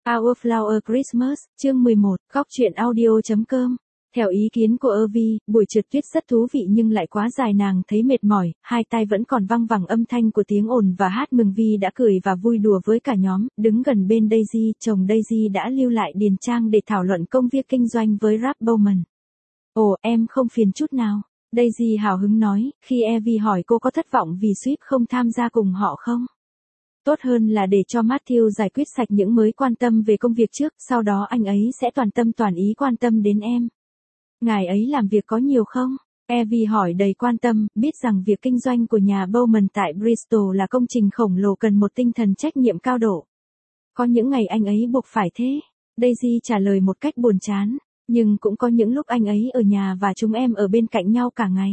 Our Flower Christmas, chương 11, góc truyện audio.com. Theo ý kiến của Ervy, buổi trượt tuyết rất thú vị nhưng lại quá dài, nàng thấy mệt mỏi, hai tai vẫn còn văng vẳng âm thanh của tiếng ồn và hát mừng. Vi đã cười và vui đùa với cả nhóm, đứng gần bên Daisy, chồng Daisy đã lưu lại điền trang để thảo luận công việc kinh doanh với Rap Bowman. Ồ, em không phiền chút nào, Daisy hào hứng nói, khi Ervy hỏi cô có thất vọng vì Swift không tham gia cùng họ không. Tốt hơn là để cho Matthew giải quyết sạch những mối quan tâm về công việc trước, sau đó anh ấy sẽ toàn tâm toàn ý quan tâm đến em. Ngài ấy làm việc có nhiều không? Ervy hỏi đầy quan tâm, biết rằng việc kinh doanh của nhà Bowman tại Bristol là công trình khổng lồ cần một tinh thần trách nhiệm cao độ. Có những ngày anh ấy buộc phải thế. Daisy trả lời một cách buồn chán, nhưng cũng có những lúc anh ấy ở nhà và chúng em ở bên cạnh nhau cả ngày.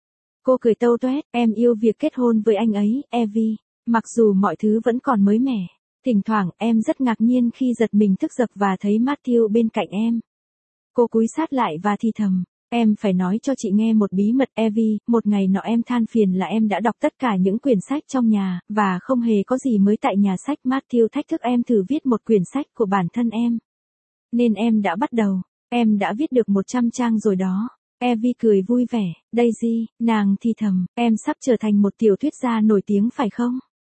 Cô cười tâu toét, em yêu việc kết hôn với anh ấy, Ervy. Mặc dù mọi thứ vẫn còn mới mẻ, thỉnh thoảng em rất ngạc nhiên khi giật mình thức giấc và thấy Matthew bên cạnh em. Cô cúi sát lại và thì thầm, em phải nói cho chị nghe một bí mật, Ervy. Một ngày nọ em than phiền là em đã đọc tất cả những quyển sách trong nhà, và không hề có gì mới tại nhà sách. Matthew thách thức em thử viết một quyển sách của bản thân em. Nên em đã bắt đầu, em đã viết được 100 trang rồi đó. Ervy cười vui vẻ, Daisy, nàng thì thầm, em sắp trở thành một tiểu thuyết gia nổi tiếng phải không?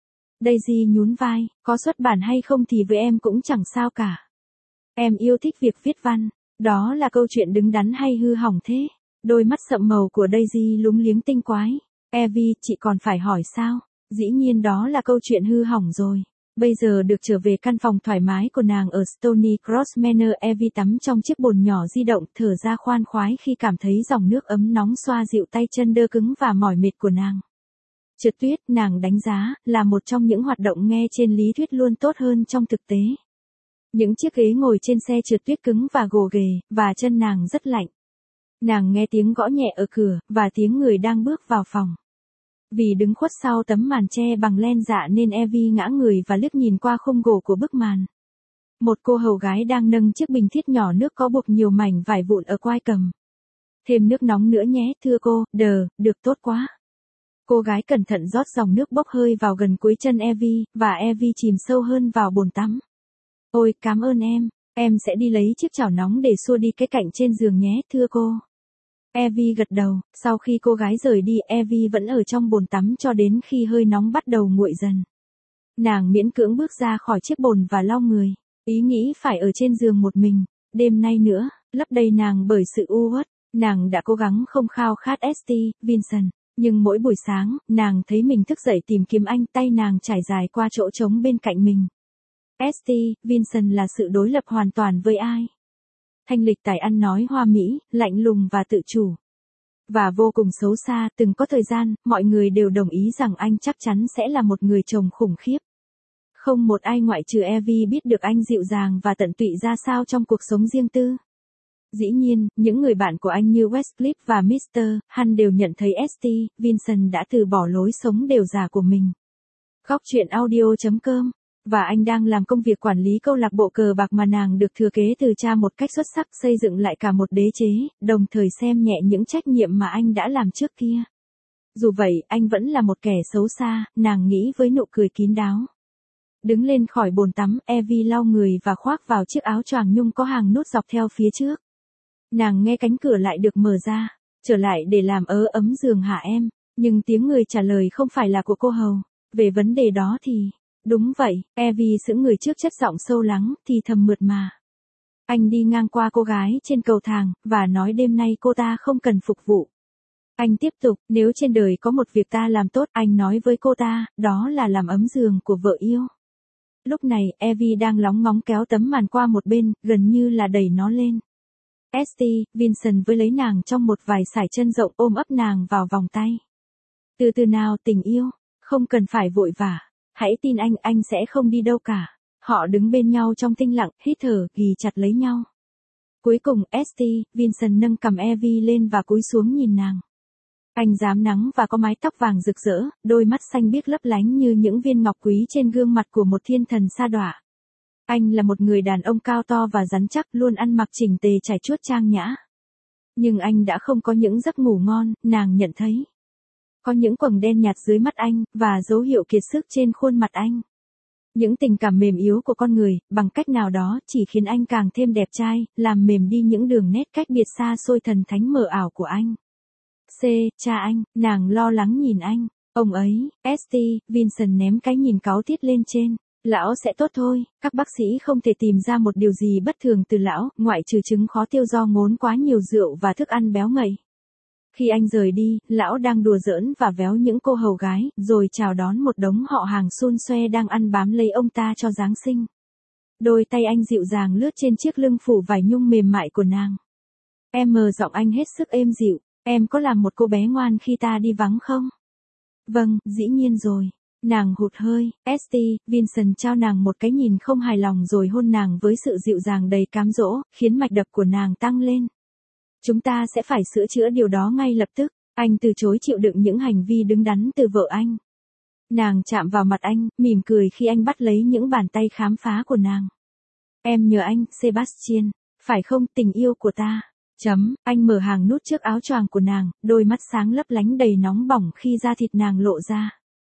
Daisy nhún vai, có xuất bản hay không thì với em cũng chẳng sao cả. Em yêu thích việc viết văn, đó là câu chuyện đứng đắn hay hư hỏng thế? Đôi mắt sậm màu của Daisy lúng liếng tinh quái. Ervy, chị còn phải hỏi sao? Dĩ nhiên đó là câu chuyện hư hỏng rồi. Bây giờ được trở về căn phòng thoải mái của nàng ở Stony Cross Manor, Ervy tắm trong chiếc bồn nhỏ di động, thở ra khoan khoái khi cảm thấy dòng nước ấm nóng xoa dịu tay chân đơ cứng và mỏi mệt của nàng. Trượt tuyết, nàng đánh giá, là một trong những hoạt động nghe trên lý thuyết luôn tốt hơn trong thực tế. Những chiếc ghế ngồi trên xe trượt tuyết cứng và gồ ghề, và chân nàng rất lạnh. Nàng nghe tiếng gõ nhẹ ở cửa, và tiếng người đang bước vào phòng. Vì đứng khuất sau tấm màn che bằng len dạ nên Ervy ngã người và liếc nhìn qua khung gỗ của bức màn. Một cô hầu gái đang nâng chiếc bình thiết nhỏ nước có buộc nhiều mảnh vải vụn ở quai cầm. Thêm nước nóng nữa nhé, thưa cô, được tốt quá. Cô gái cẩn thận rót dòng nước bốc hơi vào gần cuối chân Ervy, và Ervy chìm sâu hơn vào bồn tắm. Ôi, cảm ơn em sẽ đi lấy chiếc chảo nóng để xua đi cái cạnh trên giường nhé, thưa cô. Ervy gật đầu, sau khi cô gái rời đi, Ervy vẫn ở trong bồn tắm cho đến khi hơi nóng bắt đầu nguội dần. Nàng miễn cưỡng bước ra khỏi chiếc bồn và lau người, ý nghĩ phải ở trên giường một mình, đêm nay nữa, lấp đầy nàng bởi sự u uất. Nàng đã cố gắng không khao khát St. Vincent. Nhưng mỗi buổi sáng, nàng thấy mình thức dậy tìm kiếm anh, tay nàng trải dài qua chỗ trống bên cạnh mình. St. Vincent là sự đối lập hoàn toàn với ai. Thanh lịch tài ăn nói hoa mỹ, lạnh lùng và tự chủ. Và vô cùng xấu xa, từng có thời gian, mọi người đều đồng ý rằng anh chắc chắn sẽ là một người chồng khủng khiếp. Không một ai ngoại trừ Ervy biết được anh dịu dàng và tận tụy ra sao trong cuộc sống riêng tư. Dĩ nhiên, những người bạn của anh như Westcliff và Mr. Hunt đều nhận thấy St. Vincent đã từ bỏ lối sống đều già của mình. Góc truyện audio.com. Và anh đang làm công việc quản lý câu lạc bộ cờ bạc mà nàng được thừa kế từ cha một cách xuất sắc, xây dựng lại cả một đế chế, đồng thời xem nhẹ những trách nhiệm mà anh đã làm trước kia. Dù vậy, anh vẫn là một kẻ xấu xa, nàng nghĩ với nụ cười kín đáo. Đứng lên khỏi bồn tắm, Ervy lau người và khoác vào chiếc áo choàng nhung có hàng nút dọc theo phía trước. Nàng nghe cánh cửa lại được mở ra, trở lại để làm ấm giường hả em, nhưng tiếng người trả lời không phải là của cô hầu. Về vấn đề đó thì, đúng vậy, Ervy sững người trước chất giọng sâu lắng, thì thầm mượt mà. Anh đi ngang qua cô gái trên cầu thang, và nói đêm nay cô ta không cần phục vụ. Anh tiếp tục, nếu trên đời có một việc ta làm tốt, anh nói với cô ta, đó là làm ấm giường của vợ yêu. Lúc này, Ervy đang lóng ngóng kéo tấm màn qua một bên, gần như là đẩy nó lên. St. Vincent với lấy nàng trong một vài sải chân rộng, ôm ấp nàng vào vòng tay. Từ từ nào tình yêu, không cần phải vội vã, hãy tin anh sẽ không đi đâu cả. Họ đứng bên nhau trong tĩnh lặng, hít thở, ghì chặt lấy nhau. Cuối cùng, St. Vincent nâng cằm Ervy lên và cúi xuống nhìn nàng. Anh rám nắng và có mái tóc vàng rực rỡ, đôi mắt xanh biếc lấp lánh như những viên ngọc quý trên gương mặt của một thiên thần sa đọa. Anh là một người đàn ông cao to và rắn chắc, luôn ăn mặc chỉnh tề trải chuốt trang nhã. Nhưng anh đã không có những giấc ngủ ngon, nàng nhận thấy. Có những quầng đen nhạt dưới mắt anh, và dấu hiệu kiệt sức trên khuôn mặt anh. Những tình cảm mềm yếu của con người, bằng cách nào đó, chỉ khiến anh càng thêm đẹp trai, làm mềm đi những đường nét cách biệt xa xôi thần thánh mờ ảo của anh. Cha anh, nàng lo lắng nhìn anh. Ông ấy, St. Vincent ném cái nhìn cáu tiết lên trên. Lão sẽ tốt thôi, các bác sĩ không thể tìm ra một điều gì bất thường từ lão, ngoại trừ chứng khó tiêu do ngốn quá nhiều rượu và thức ăn béo ngậy. Khi anh rời đi, lão đang đùa giỡn và véo những cô hầu gái, rồi chào đón một đống họ hàng xun xoe đang ăn bám lấy ông ta cho Giáng sinh. Đôi tay anh dịu dàng lướt trên chiếc lưng phủ vải nhung mềm mại của nàng. Giọng anh hết sức êm dịu, em có làm một cô bé ngoan khi ta đi vắng không? Vâng, dĩ nhiên rồi. Nàng hụt hơi, St. Vincent trao nàng một cái nhìn không hài lòng rồi hôn nàng với sự dịu dàng đầy cám dỗ, khiến mạch đập của nàng tăng lên. Chúng ta sẽ phải sửa chữa điều đó ngay lập tức. Anh từ chối chịu đựng những hành vi đứng đắn từ vợ anh. Nàng chạm vào mặt anh, mỉm cười khi anh bắt lấy những bàn tay khám phá của nàng. Em nhớ anh, Sebastian, phải không, tình yêu của ta? Anh mở hàng nút trước áo choàng của nàng, đôi mắt sáng lấp lánh đầy nóng bỏng khi da thịt nàng lộ ra.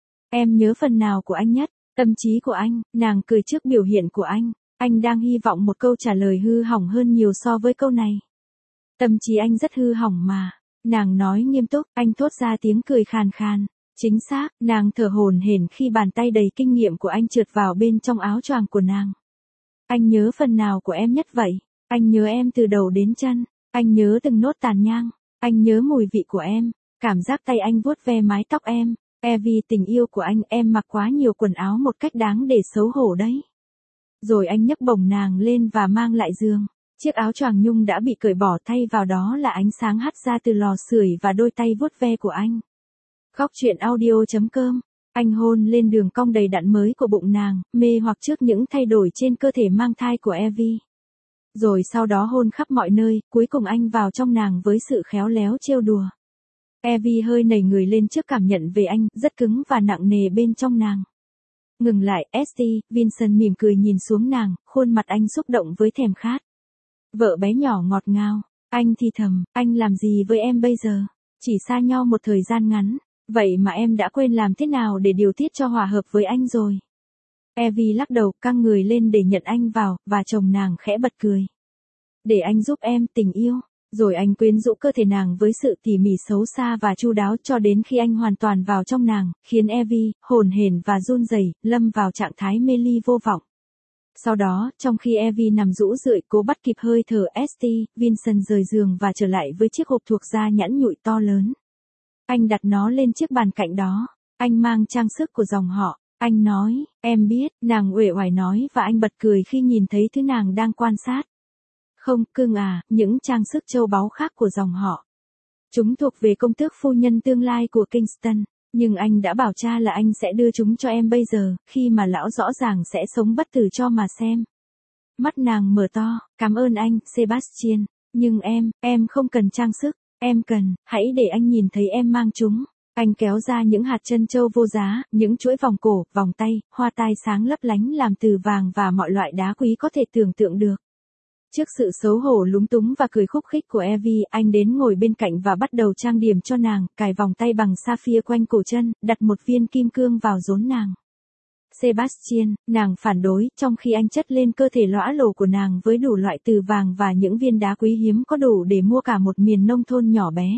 Em nhớ phần nào của anh nhất? Tâm trí của anh, nàng cười trước biểu hiện của anh. Anh đang hy vọng một câu trả lời hư hỏng hơn nhiều so với câu này. Tâm trí anh rất hư hỏng mà. Nàng nói nghiêm túc, anh thốt ra tiếng cười khàn khàn. Chính xác, nàng thở hổn hển khi bàn tay đầy kinh nghiệm của anh trượt vào bên trong áo choàng của nàng. Anh nhớ phần nào của em nhất vậy? Anh nhớ em từ đầu đến chân. Anh nhớ từng nốt tàn nhang. Anh nhớ mùi vị của em. Cảm giác tay anh vuốt ve mái tóc em. Evie, tình yêu của anh, em mặc quá nhiều quần áo một cách đáng để xấu hổ đấy. Rồi anh nhấc bổng nàng lên và mang lại giường. Chiếc áo choàng nhung đã bị cởi bỏ, thay vào đó là ánh sáng hắt ra từ lò sưởi và đôi tay vuốt ve của anh. Góc truyện audio.com. Anh hôn lên đường cong đầy đặn mới của bụng nàng, mê hoặc trước những thay đổi trên cơ thể mang thai của Evie. Rồi sau đó hôn khắp mọi nơi, cuối cùng anh vào trong nàng với sự khéo léo trêu đùa. Evie hơi nảy người lên trước cảm nhận về anh, rất cứng và nặng nề bên trong nàng. Ngừng lại, St. Vincent mỉm cười nhìn xuống nàng, khuôn mặt anh xúc động với thèm khát. Vợ bé nhỏ ngọt ngào, anh thì thầm, anh làm gì với em bây giờ? Chỉ xa nhau một thời gian ngắn, vậy mà em đã quên làm thế nào để điều tiết cho hòa hợp với anh rồi. Evie lắc đầu, căng người lên để nhận anh vào, và chồng nàng khẽ bật cười. Để anh giúp em, tình yêu. Rồi anh quyến rũ cơ thể nàng với sự tỉ mỉ xấu xa và chu đáo cho đến khi anh hoàn toàn vào trong nàng, khiến Evie, hồn hển và run rẩy, lâm vào trạng thái mê ly vô vọng. Sau đó, trong khi Evie nằm rũ rượi cố bắt kịp hơi thở, St. Vincent rời giường và trở lại với chiếc hộp thuộc da nhẵn nhụi to lớn. Anh đặt nó lên chiếc bàn cạnh đó. Anh mang trang sức của dòng họ. Anh nói, em biết, nàng uể oải nói, và anh bật cười khi nhìn thấy thứ nàng đang quan sát. Không, cưng à, những trang sức châu báu khác của dòng họ. Chúng thuộc về công tước phu nhân tương lai của Kingston, nhưng anh đã bảo cha là anh sẽ đưa chúng cho em bây giờ, khi mà lão rõ ràng sẽ sống bất tử cho mà xem. Mắt nàng mở to, cảm ơn anh, Sebastian, nhưng em không cần trang sức, em cần, hãy để anh nhìn thấy em mang chúng. Anh kéo ra những hạt trân châu vô giá, những chuỗi vòng cổ, vòng tay, hoa tai sáng lấp lánh làm từ vàng và mọi loại đá quý có thể tưởng tượng được. Trước sự xấu hổ lúng túng và cười khúc khích của Evie, anh đến ngồi bên cạnh và bắt đầu trang điểm cho nàng, cài vòng tay bằng sapphire quanh cổ chân, đặt một viên kim cương vào rốn nàng. Sebastian, nàng phản đối, trong khi anh chất lên cơ thể lõa lồ của nàng với đủ loại từ vàng và những viên đá quý hiếm có đủ để mua cả một miền nông thôn nhỏ bé.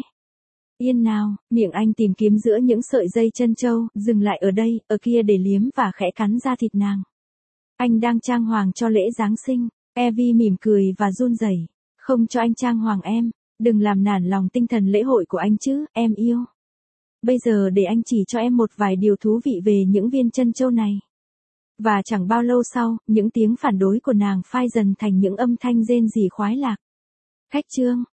Yên nào, miệng anh tìm kiếm giữa những sợi dây chân châu, dừng lại ở đây, ở kia để liếm và khẽ cắn da thịt nàng. Anh đang trang hoàng cho lễ Giáng sinh. Evie mỉm cười và run rẩy. Không cho anh trang hoàng em, đừng làm nản lòng tinh thần lễ hội của anh chứ, em yêu. Bây giờ để anh chỉ cho em một vài điều thú vị về những viên chân châu này. Và chẳng bao lâu sau, những tiếng phản đối của nàng phai dần thành những âm thanh rên rỉ khoái lạc. Khách trương,